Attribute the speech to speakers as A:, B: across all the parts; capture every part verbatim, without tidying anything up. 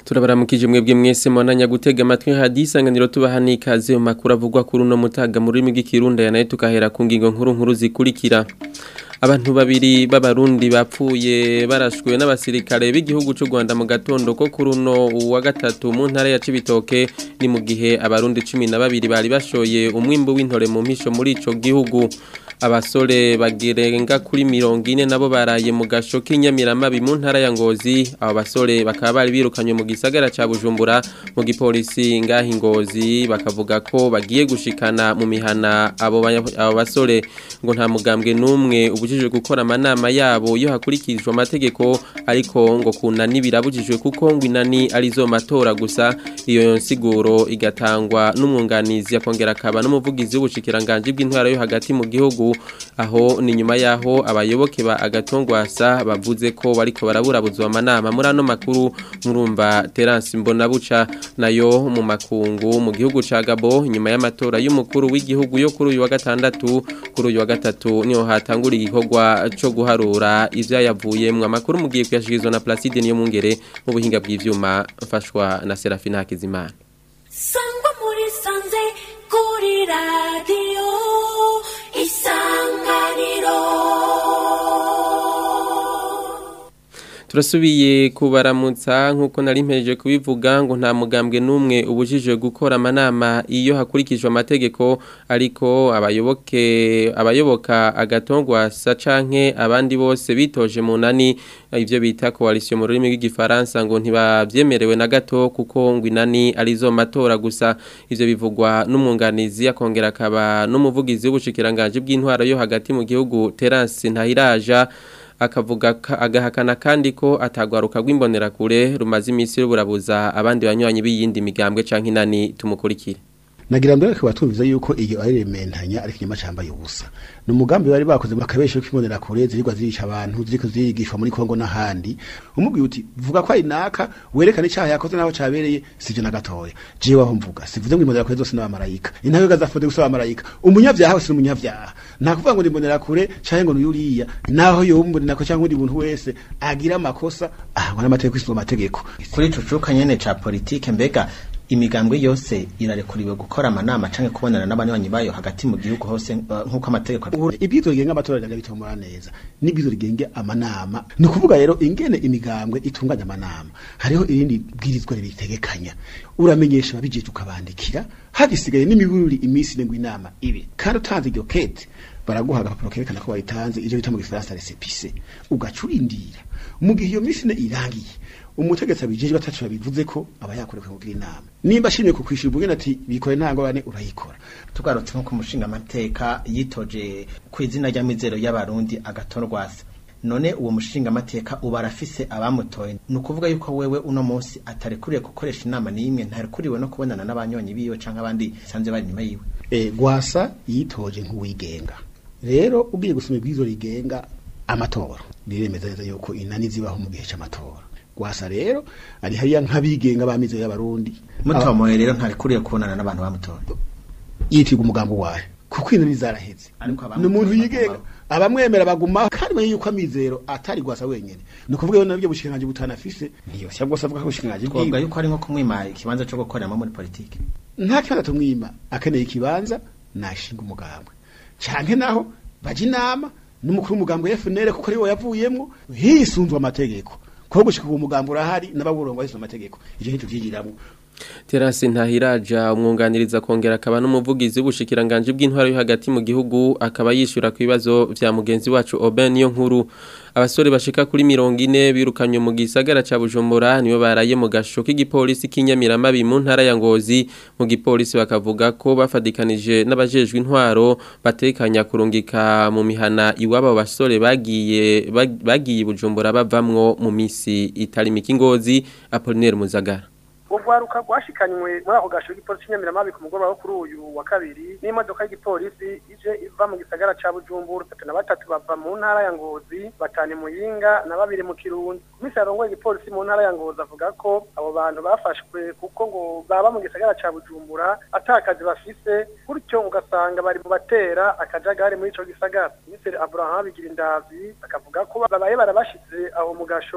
A: Turabaramukije mwebwe mwese mwananya gutega amatwi hadisanganiro tubahani ikaze mu makuru avugwa kuri uno mutaga muri rurimi rw'ikirundi ya nayo tukahera ku ngingo nkuru nkuru zikurikira. Abantu babiri b'abarundi bapfuye barashwe n'abasirikare b'igihugu cy'u Rwanda mu gatondo ko kuri uno wa gatatu mu ntara ya Cibitoke, ni mu gihe abarundi cumi na babiri bari bashoye umwimbo w'intore mu mpisho muri ico gihugu. Abasore bagirenga kuri mirongo ine nabo baraye mu gasho k'Inyamiramabi mu ntara ya Ngozi. Abo basore bakaba bari birukanywe mu gisagara ca Bujumbura mu gipolisi ngahi Ngozi, bakavuga ko bagiye gushikana mu mihana abo abo basore ngo nta mugambwe numwe ubujijwe gukora amanama yabo yo hakurikizwa amategeko, ariko ngo kunani birabujijwe kuko ngo inani arizo matora gusa. Iyo nsiguro igatangwa n'umwunganizi yakongera akaba n'umuvugizi w'ubushikiranganje bw'intwara yo hagati mu gihugu, aho ni nyuma yaho abayoboke ba Agatongwasa bavuze ko bariko baraburabuzwa amanama muri ano makuru. Murumva Terence Mbonabuca nayo mu makungu mu gihugu ca Gabo nyuma y'amatora y'umukuru w'igihugu yo kuri uyu wa gatandatu kuri uyu wa gatatu niho hatangura igikorwa cyo guharura ivyayavuyemwe. Amakuru mugiye kuyashikirizwa na Placide niyo mungere mu buhinga bw'ivyuma mfashwa na Serafina Hakizimana.
B: Sangwa muri sanze kuri radio Isanganiro.
A: Turasubiye kubaramutsa nkuko nari mpejeje kubivuga ngo nta mugambwe numwe ubujijwe gukora amanama iyo hakurikijwe amategeko, ariko abayoboke abayoboka Agatongwasa canke abandi bose bitoje mu nani ivyo bita coalition mu rurimi rw'igifaransa ngo ntibavyemerewe na gato kuko ngo inani arizo matora gusa. Ivyo bivugwa n'umwunganizi yakongera akaba n'umuvugizi w'ubushikiranganje bw'intwara yo hagati mu gihugu Terence Ntahiraja, akavuga agahakana kandi ko atagwaruka rw'imbonera kure rumaze iminsi ruburabuza abandi banywanyi b'iyindi migambwe canke inani. Tumukurikire.
C: Nagira mbere ko batumviza yuko iyo ari rementanya ari kinyama cambaye ubusa. No mugambi bari bakoze bakabeshe kw'imbonera kure zirigwa zirisha abantu ziriko zirigishwa muri Kongo n'ahandi. Umubwiye uti vuga ko ari naka werekane cyaha yakoze naho cabereye sivyo na gatoya. Jewe aho mvuga sivuze ngo imbonera kure zose n'abamarayika. Intayo gazafode gusaba abamarayika. Umunyavyaha wese n'umunyavyaha. Nta kuvuga ngo imbonera kure canke ngo nuyuriya. Naho yo umbonera ko canke undi muntu wese agira amakosa ahwa n'amategeko isuzuma amategeko.
D: Kuri cucuka nyene ca politique mbega imigambwe yose irarekuriwe gukora amanama canke kubonana n'abanywanyi bayo hagati mu gihugu hose nkuko amategeko
C: abivuga. Ibyizo rigenga amatora ryaga bitomora neza n'ibyizo rigenge amanama. Ni kuvuga rero ingene imigambwe itunganya amanama hariho irindi bwirizwa ribitegekanya. Uramenyesha babijije ukabandikira hagisigaye n'imibururi imisi ngo inama ibe kandi utanze iryo kete baraguha agapapuro kerekana ko wayitanze ivyo bita mu gifaransa récépissé ugacurindira mu gihe iyo misi irangiye. Umutegetsi abijije batacu babivuze ko abayakoreka kugira inama nimba ashimye ku kwishura ubugena ati bikore ntango bane urayikora.
D: Tugarutse nko kumushinga amateka yitoje ku izina rya mizero y'abarundi Agatongwasa, none uwo mushinga amateka ubarafise abamutoye nukuvuga yuko wewe uno munsi atarekuriye gukoresha inama n'imwe ntarekuriwe no kubonana n'abanyonyi biwe canke abandi sanze bari nyuma yiwe.
C: Eh Gwasa yitoje nk'uwigenga. Rero ugiye gusoma ibwizo rigenga amatora biremeza neza yuko inani zibaho mu gihe cy'amatora. Gwasa rero ari hariya nk'abigenga bamize y'abarundi
D: mutomoye rero ntarekuriye kubonana n'abantu bamutora
C: yitiga umugambo wawe kuko inani zaraheze n'umuntu yigenga abamwemera baguma kandi banye yuko amizero atari Gwasa wenyene. No kuvuga yo nabyo bushikiranganje butanafise niyo cyangwa se avuga ko bushikiranganje
D: bw'ubwa yuko ari nko kumwima ikibanza cyo gukoreramo muri politike.
C: Nta kibanza tumwima akeneye ikibanza nashinga umugambwe canke naho baje inama n'umukuru w'umugambwe F N L kuko ari wo yavuyemwo hisunzwe amategeko ko gushika ku mugambo urahari n'ababurongo bose amategeko ije hintu vyigiramo.
A: Terence Ntahiraja umwunganiriza kongera akaba n'umuvugizi w'ubushikiranganje bw'intwara yo hagati mu gihugu akaba yishura ku bibazo vya mugenzi wacu Oben niyo nkuru. Abasore bashika kuri mirongo ine birukanywe mu gisagara ca Bujumbura nibo baraye mu gasho k'igipolisi k'Inyamiramabi mu ntara ya Ngozi. Mu gipolisi bakavuga ko bafadikanije n'abajejwe intwaro batekanya kurungika mu mihana iwabo basore bagiye bagiye Bujumbura bavamwo mu misi itari mikingozi. Apollinaire Muzagara.
E: Ugwaruka gwashikanywe muri ako gasho k'igipolisi Inyamiramabi ku mugoroba wo kuri uyu wa kabiri n'imodoka y'igipolisi ije iva mu gisagara ca Bujumbura. Na batatu bava mu ntara ya Ngozi, batane Muyinga na babiri mu Kirundo. Komisari arongoye igipolisi mu ntara ya Ngozi avuga ko abo bantu bafashwe kuko ngo baba mu gisagara ca Bujumbura atakazi bafise, gutyo ugasanga bari mu batera akajagari muri ico gisagara. Komisari Abraham Bigirindavi akavuga ko babaye barabashize aho mu gasho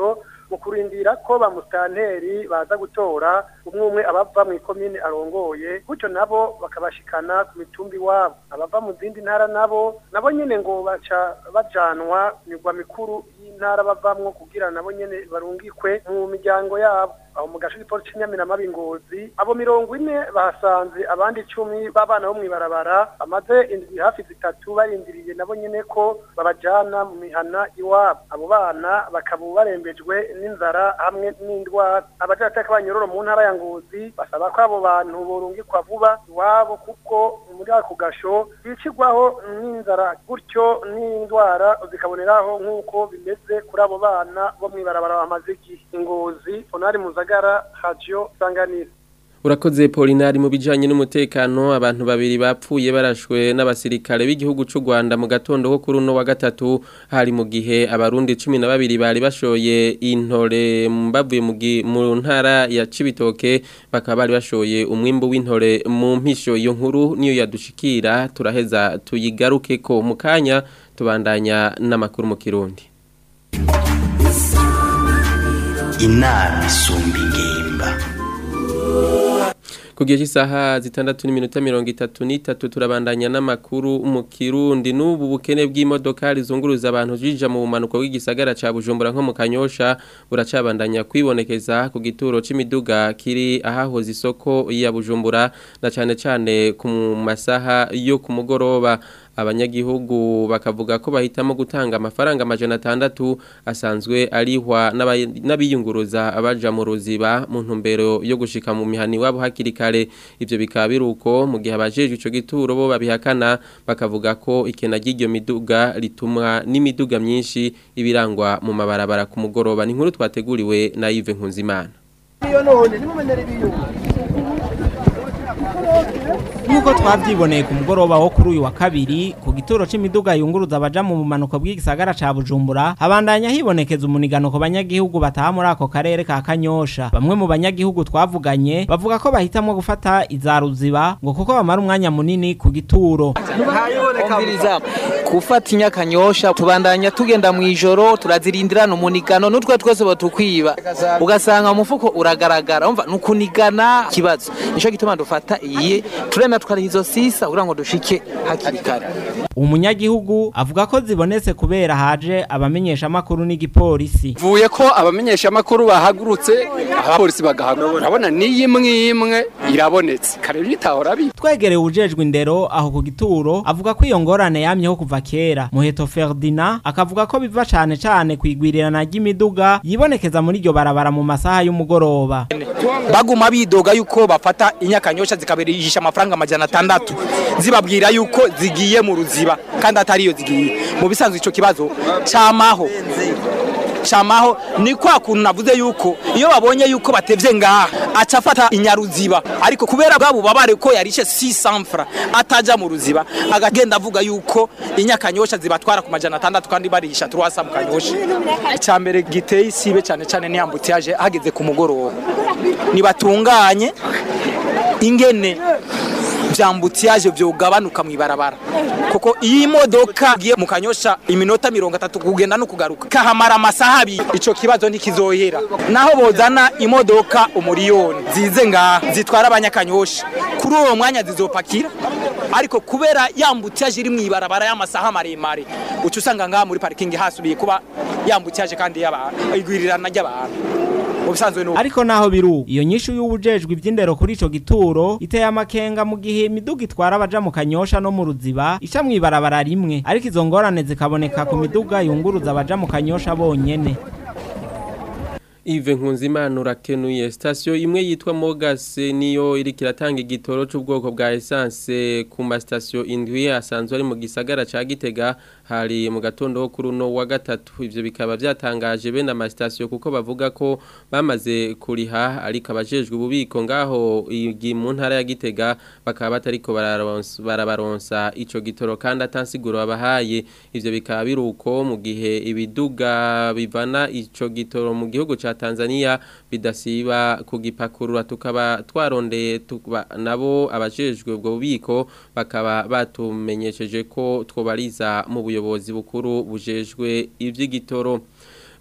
E: mu kurindira ko ba mustanteri baza gutora umwe umwe abava mu ikomine arongoye gutyo nabo bakabashikana ku mitumbi wabo abava mu zindi ntara nabo nabo nyene ngo baca bajanwa migwa mikuru y'intara bavamwo kugira nabo nyene barungikwe mu miryango yabo aho mu gace k'ipolisi cy'Inyamiramabi Ngozi abo mirongo ine bahasanze abandi icumi b'abana bo mwibarabara amaze indwi hafi zitatu barindiriye nabo nyene ko babajana mu mihana iwabo abo bana bakaba barembejwe n'inzara hamwe n'indwara abajataka banyororo mu ntara ya Ngozi basaba ko abo bantu borungikwa vuba iwabo kuko muri ako gasho bicigwaho n'inzara gutyo n'indwara zikaboneraho nk'uko bimeze kuri abo bana bo mwibarabara bamaze igihe Ngozi Onari Muzagara Radio Sanganiro.
A: Urakoze Polinari mu bijanye n'umutekano abantu babiri bapfuye barashwe n'abasirikare b'igihugu c'u Rwanda mu gatondo ko kuri no wa gatatu hari mu gihe abarundi cumi na babiri bari bashoye intore mbavuye mu ntara ya Cibitoke bakaba bari bashoye umwimbo w'intore mu mpisho iyo nkuru niyo yadushikira turaheza tuyigaruke ko mu kanya tubandanya n'amakuru mu Kirundi.
F: Inama isumba ingimba.
A: Kugiye isaha zitandatu n'iminota mirongo itatu n'itatu turabandanya n'amakuru mu Kirundi n'ubu bukene bw'imodoka rizunguruza abantu jija mu bumanuko w'igisagara ca Bujumbura nko mu Kanyosha buracabandanya kwibonekeza ku gituro c'imiduga kiri ahahoze isoko ya Bujumbura na cane cane ku masaha yo ku mugoroba abanyagihugu bakavuga ko bahitamo gutanga amafaranga amajana atandatu asanzwe arihwa n'abiyunguruza abaja mu ruziba mu ntumbero yo gushika mu mihani wabo hakiri kare ivyo bikaba biruko mu gihe abajeje ico gituro bo babihakana bakavuga ko ikena ry'iryo miduga ritumwa n'imiduga myinshi ibirangwa mu mabarabara ku mugoroba ni nkuru twateguriwe na Yves Nkunzimana.
G: Nuko twavyiboneye ku mugoroba wo kuri uyu wa kabiri ku gituro c'imiduga yunguruza abaja mu bumanuko bw'igisagara ca Bujumbura habandanya hibonekeza umunigano ku banyagihugu bataha muri ako karere ka Kanyosha. Bamwe mu banyagihugu twavuganye bavuga ko bahitamwo gufata iza ruziba ngo kuko bamara umwanya munini ku gituro.
H: Umviriza kufata inyakanyosha tubandanya tugenda mu ijoro turazirindirana umunigano n'utwe twese batukwiba ugasanga umufuko uragaragara umva nukunigana kibazo nico gituma dufata iyi turema tukarizo sisa kugira ngo dushike hakiri kare.
G: Umunyagihugu avuga ko zibonetse kubera haje abamenyesha makuru n'igipolisi.
I: Vuye ko abamenyesha makuru bahagurutse abapolisi bagahagura. Urabona ni imwe imwe irabonetse. Kare bitahora bi.
G: Twegereye ujejwe indero aho ku gituro avuga ko iyo ngorane yamyeho kuva kera. Muheto Ferdinand akavuga ko biva cane cane kwigwirirana ry'imiduga yibonekeza muri iryo barabara mu masaha y'umugoroba.
I: Baguma bidoga yuko bafata inyakanyosha zikabirisha amafaranga amajana atandatu. Zibabwira yuko zigiye mu ruziba kandi atariyo zigiye. Mu bisanzwe ico kibazo camaho. Chamaho ni kwa kuntu navuze yuko iyo babonye yuko batevye ngaha acafata inyaruziba ariko kubera bwabo babare ko yarishe six cents francs ataja mu ruziba agagenda avuga yuko inyakanyosha zibatwara ku majana atandatu kandi barisha turwasa mu Kanyosha. Icambere giteye isibe cyane cyane ni ambutiage hageze ku mugoroba nibatunganye ingene vyambutiage vyogabanuka mu ibarabara kuko iyi modoka giye mu Kanyosha iminota mirongo itatu kugenda no kugaruka kahamara amasaha abiri ico kibazo ntikizohera naho bozana imodoka umuriyoni zize nga zitwara abanyakanyosha kuri uwo mwanya zizopakira ariko kubera yambutiage iri mu ibarabara y'amasaha maremare ucu usanga ngaha muri parking hasubiye kuba yambutiage kandi yaba igwirirana ry'abantu.
G: Ariko naho biru iyo nyishu y'ubujejwe ivy'indero kuri ico gituro iteye amakenga mu gihe imiduga itwara abaja mu Kanyosha no mu ruziba ica mwibarabara rimwe ariko izo ngorane zikaboneka ku miduga yunguruza abaja mu Kanyosha bonyene.
A: Yves Nkunzimana urakenuye station imwe yitwa Mogas niyo iri kiratanga igitoro c'ubwoko bwa essence ku ma station indwi asanzwe ari mu gisagara ca Gitega hari mu gatondo ho kuri no wa gatatu ivyo bikaba byatangaje bene ama station kuko bavuga ko bamaze kuriha ariko abajejwe ububiko ngaho igi mu ntara ya Gitega bakaba batariko bararonsa barabaronsa ico gitoro kandi atansiguro abahaye ivyo bikaba biruko mu gihe ibiduga bivana ico gitoro mu gihugu ca Tanzania bidasiba kugipakurura tukaba twarondeye nabo abajejwe ubwo bubiko bakaba batumenyesheje ko twobariza mu buyobozi bukuru bujejwe ivy'igitoro.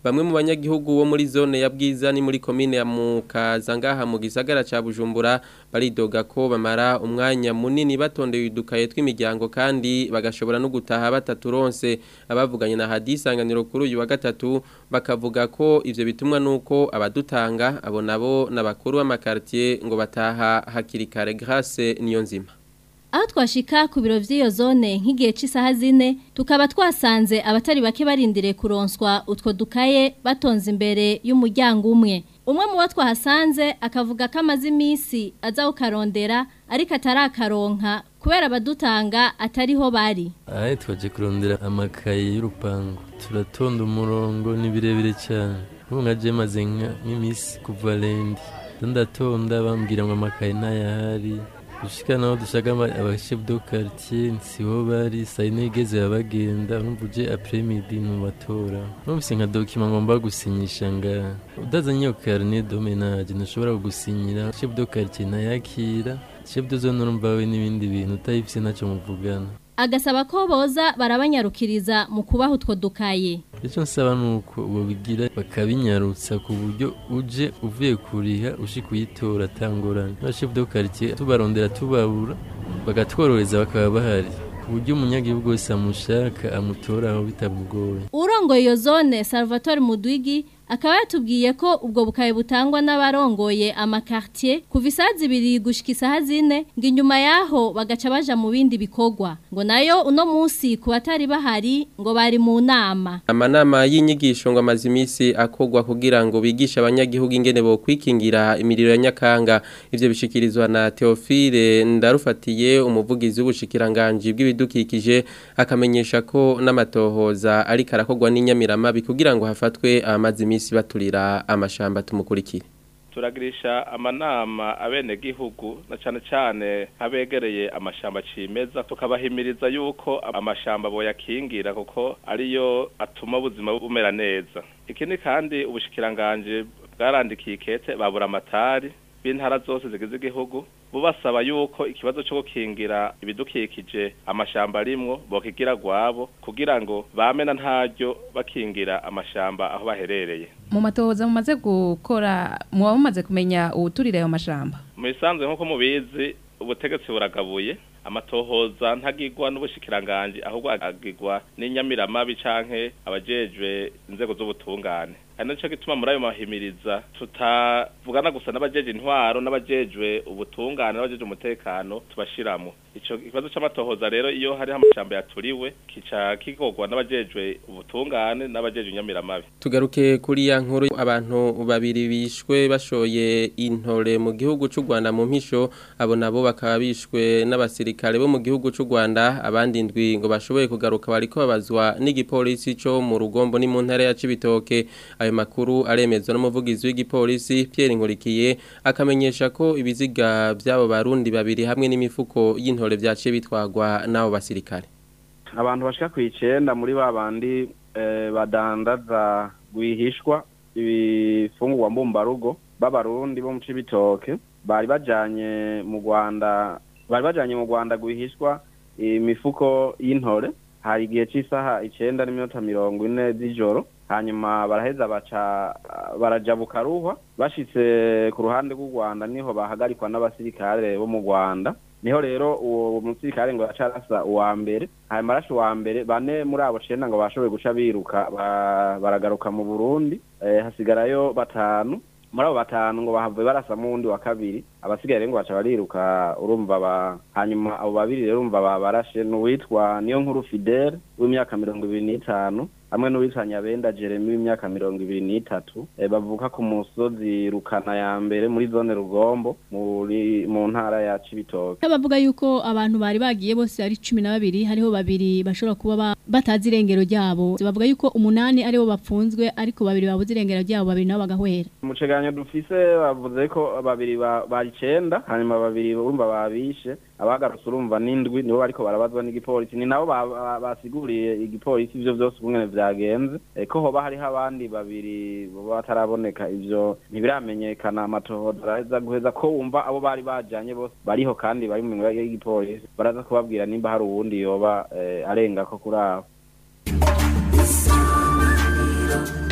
A: bamwe mu banyagihugu bo muri zone ya Bwiza ni muri komine ya Mukaza ngaha mu gisagara ca Bujumbura baridoga ko bamara umwanya munini batondeye udukaye tw'imiryango kandi bagashobora no gutaha bataturonse. Abavuganye na hadisanganiro kuri uyu wa gatatu bakavuga ko ivyo bitumwa nuko abadutanga abo nabo n'abakuru b'amakartier ngo bataha hakiri kare. Grace Niyonzima.
J: Aho twashika ku biro vy'iyo zone nk'igihe cy'isaha zine tukaba twasanze abatari bake barindire kuronswa utwo dukaye batonze imbere y'umuryango umwe. Umwe mu bo twahasanze akavuga ko amaze iminsi aza ukarondera ariko atarakaronka kubera abadutanga atariho bari.
K: Ahe twaje kurondera amakaye y'urupango turatonda umurongo ni birebire cyane. Ntungaje maze nk'imisi kuva lendi ndatonda bambwira ngo amakaye ntayahari. Ushika naho dushaka abachef de quartier nsiho bari sayine igeze abagenda numvuje après midi no batora numvise nka document ngomba gusinyisha nga udazanye carnet de ménage nashobora gusinyira chef de quartier nayakira chef de zone numvawe n'ibindi bintu utayifise naco muvugana.
J: Agasaba ko boza barabanyarukiriza mu kubaho utwo dukaye.
K: Icyo nsaba nuko bobigira bakabinyarutsa ku buryo uje uvuye kuriha ushika uyitora tangorana. Na chef de quartier tubarondera tubabura bagatwororeza bakaba bahari. Uburyo umunyagihugu wese amushaka amutora aho bitamugoye.
J: Urongoye iyo zone Salvatore Mudwigi akaba yatubwiye ko ubwo bukaye butangwa n'abarongoye amakartier kuva isaha zibiri gushika isaha zine ngo inyuma yaho bagaca baja mu bindi bikorwa ngo nayo uno munsi ku batari bahari ngo bari mu nama.
A: Amanama y'inyigisho ngo amazi imisi akogwa kugira ngo bigisha abanyagihugu ingene bo kwikingira imiriro ya Nyakanga. Ivyo bishikirizwa na Theophile Ndarufatiye umuvugizi w'ubushikiranganje bw'ibidukikije akamenyesha ko n'amatohoza ari karakogwa n'inyamiramabi kugira ngo hafatwe amazi imisi baturira amashamba tumukurikire.
L: Turagirisha amanama abene gihugu na cyane cyane abegereye amashamba cimeza tukabahimiriza yuko amashamba boyakingira kuko ariyo atuma ubuzima bumera neza. Ikindi kandi ubushikiranganje bwarandikiye ikete babura amatari b'intara zose zigize igihugu bubasaba yuko ikibazo cyo gukingira ibidukikije amashamba arimwo bokigira gwabo kugira ngo bamena ntaryo bakingira amashamba aho baherereye.
M: Mu matohoza mumaze gukora muba mumaze kumenya uturire ayo mashamba.
L: Mu bisanzwe nko mubizi ubutegetsi buragabuye amatohoza ntagirwa n'ubushikiranganje ahubwo agirwa n'inyamiramabi canke abajejwe inzego z'ubutungane. Hano cyo gituma muri ayo mahimiriza tutavugana gusa n'abajeje intwaro n'abajejwe ubutungane n'abajeje umutekano tubashiramo. Ico kibazo c'amatohoza rero iyo hari amashamba yaturiwe kica kigogwa n'abajejwe ubutungane n'abajeje inyamiramabi.
A: Tugaruke kuri ya nkuru abantu babiri bishwe bashoye intore mu gihugu c'u Rwanda mu mpisho abo nabo bakaba bishwe n'abasirikare bo mu gihugu c'u Rwanda abandi ndwi ngo bashoboye kugaruka bariko babazwa n'igipolisi cyo mu Rugombo ni mu ntara ya Cibitoke. Ayo makuru aremezwa n'umuvugizi w'igipolisi Pierre Nkurikiye akamenyesha ko ibiziga byabo barundi babiri hamwe n'imifuko y'intore byaciye bitwagwa nabo basirikare.
N: Abantu bashika ku icenda muri babandi eh, badandaza gwihishwa ibifungurwa mbumbarugo b'abarundi bo mu Cibitoke bari bajanye mu Rwanda bari bajanye mu Rwanda gwihishwa imifuko y'intore hari igihe cy'isaha icenda n'iminota mirongo ine z'ijoro hanyuma baraheza baca barajabuka ruhwa bashitse ku ruhande rw'u Rwanda niho bahagarikwa n'abasirikare bo mu Rwanda niho rero uwo musirikare ngo yacarasa uwa mbere hanyuma arashi uwa mbere bane muri abo cenda ngo bashoboye guca biruka baragaruka mu Burundi eh, hasigarayo batanu muri abo batanu ngo bahavuye barasa mu wundi wa kabiri abasigaye ngo baca bariruka urumva ba hanyuma abo babiri rero urumva babarashe n'uwitwa niyo nkuru Fidel w'imyaka mirongo ibiri n'itanu hamwe n'uwitwa Nyabenda Jeremy w'imyaka mirongo ibiri n'itatu e, bavuka ku musozi Rukana ya mbere muri zone Rugombo muri mu ntara ya Cibitoke.
O: Bavuga yuko abantu bari bagiye bose ari cumi na babiri hariho babiri bashobora kuba batazi irengero ryabo. Bavuga yuko umunani aribo bapfunzwe ariko babiri babuze irengero ryabo babiri nabo bagahwera.
N: Mu ceganyo dufise bavuze ko babiri bari cenda hanyuma babiri urumva babishe abagarutse urumva n'indwi nibo bariko barabazwa n'igipolisi ni nabo basiguriye igipolisi ivyo vyose bumwe vyagenze ko hoba hariho abandi babiri bataraboneka ivyo ntibiramenyekana amatohoza araza guheza ko wumva abo bari bajanye bose bariho kandi bari mu ngoro y'igipolisi baraza kubabwira nimba hari uwundi yoba eh, arenga ko kuri abo.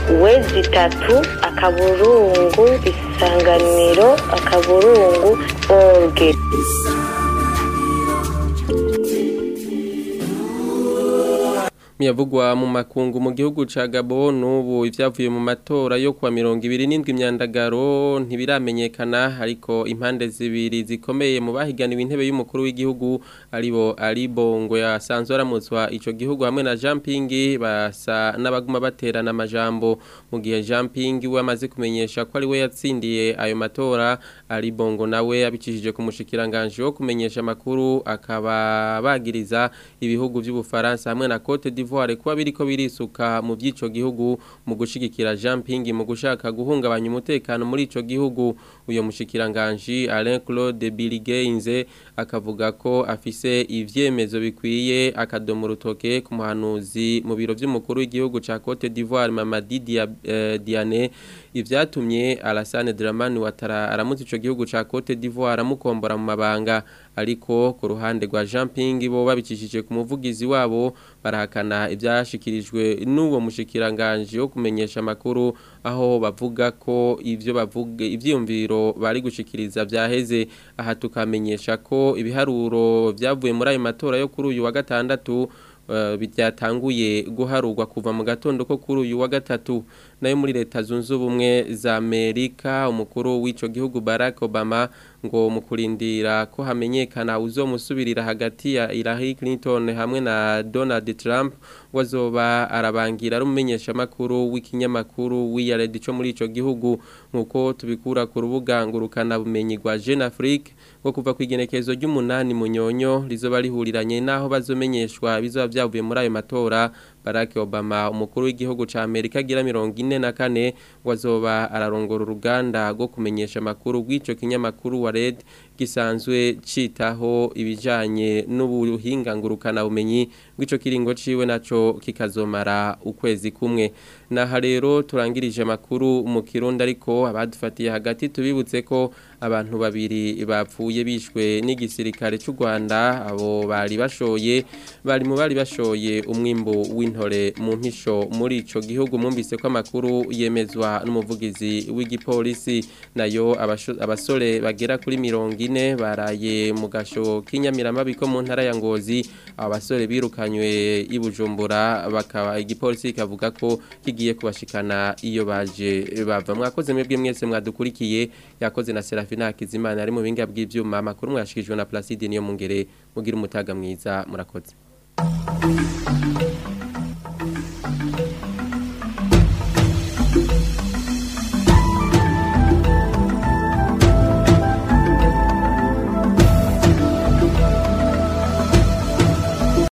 P: wezi itatu akaburungu isanganiro akaburungu orge.
A: Miyavugwa mu makungu mu gihugu ca Gabon ubu ivyavuye mu matora yo kwa mirongo ibiri n'indwi imyandagaro ntibiramenyekana ariko impande zibiri zikomeye mu bahiganiwe intebe y'umukuru w'igihugu aribo Ali Bongo yasanzwe aramutswa ico gihugu hamwe na Jean Ping basa n'abaguma baterana amajambo mu gihe Jean Ping we amaze kumenyesha ko ari we yatsindiye ayo matora Ali Bongo nawe abicishije ku mushikiranganje wo kumenyesha makuru akaba bagiriza ibihugu by'Ubufaransa hamwe na Cote d'Ivoire kuba biriko birisuka mu by'ico gihugu mu gushigikira Jean Ping mu gushaka guhungabanya umutekano muri ico gihugu. Uyo mushikiranganje Alain Claude Biligenze akavuga ko afise ivyemezo bikwiye akadomo rutoke ku muhanuzi mu biro by'umukuru w'igihugu ca Cote d'Ivoire Mamadi Diane ivyatumye Alassane Dramane Ouattara aramutse ico gihugu ca Cote d'Ivoire amukombora mu mabanga ariko ku ruhande rwa Jean Ping bo babicishije ku muvugizi wabo barahakana ibyashikirijwe n'uwo mushikiranganje wo kumenyesha makuru aho bavuga ko ivyo bavuga ivyumviro bari gushikiriza byaheze. Aha tukamenyesha ko ibiharuro byavuye muri ayo matora yo kuri uyu wa gatandatu Uh, byatanguye guharurwa kuva mu gatondo ko kuri uyu wa gatatu. Nayo muri leta zunze ubumwe za Amerika umukuru w'ico gihugu Barack Obama ngo mukurindira ko hamenyekana uzomusubirira hagati ya Hillary Clinton hamwe na Donald Trump wazoba arabangira rumenyesha makuru w'ikinyamakuru w'iyaredi cyo muri ico gihugu nkuko tubikura ku rubuga ngurukana bumenyi rwa Jeune Afrique ngo kuva kwigenekezo ry'umunani munyonyo rizoba rihuriranye naho bazomenyeshwa bizoba byavuye muri ayo matora. Barack Obama umukuru w'igihugu ca Amerika gira mirongo ine na kane wazoba ararongora uruganda rwo kumenyesha makuru rw'ico kinyamakuru wa Red gisanzwe citaho ibijanye n'ubuhinga ngurukana bumenyi rw'ico kiringo ciwe naco kikazomara ukwezi kumwe. Naha rero turangirije makuru mu Kirundi ariko abadufatiye hagati tubibutse ko abantu babiri bapfuye bishwe n'igisirikare cy'u Rwanda abo bari bashoye bari mu bari bashoye umwimbo w'intore mu mpisho muri ico gihugu. Mwumvise ko amakuru yemezwa n'umuvugizi w'igipolisi. Nayo abasore bagera kuri mirongo ine baraye mu gasho k'Inyamirama biko mu ntara ya Ngozi. Abasore birukanywe i Bujumbura bakaba igipolisi kavuga ko kigiye kubashikana iyo baje bava. Mwakoze mwebwe mwese mwadukurikiye, yakoze na Serafina Hakizimana ari mu binga bw'ivyuma. Amakuru mwashikijwe na Placide niyo mungere mugira umutaga mwiza murakoze.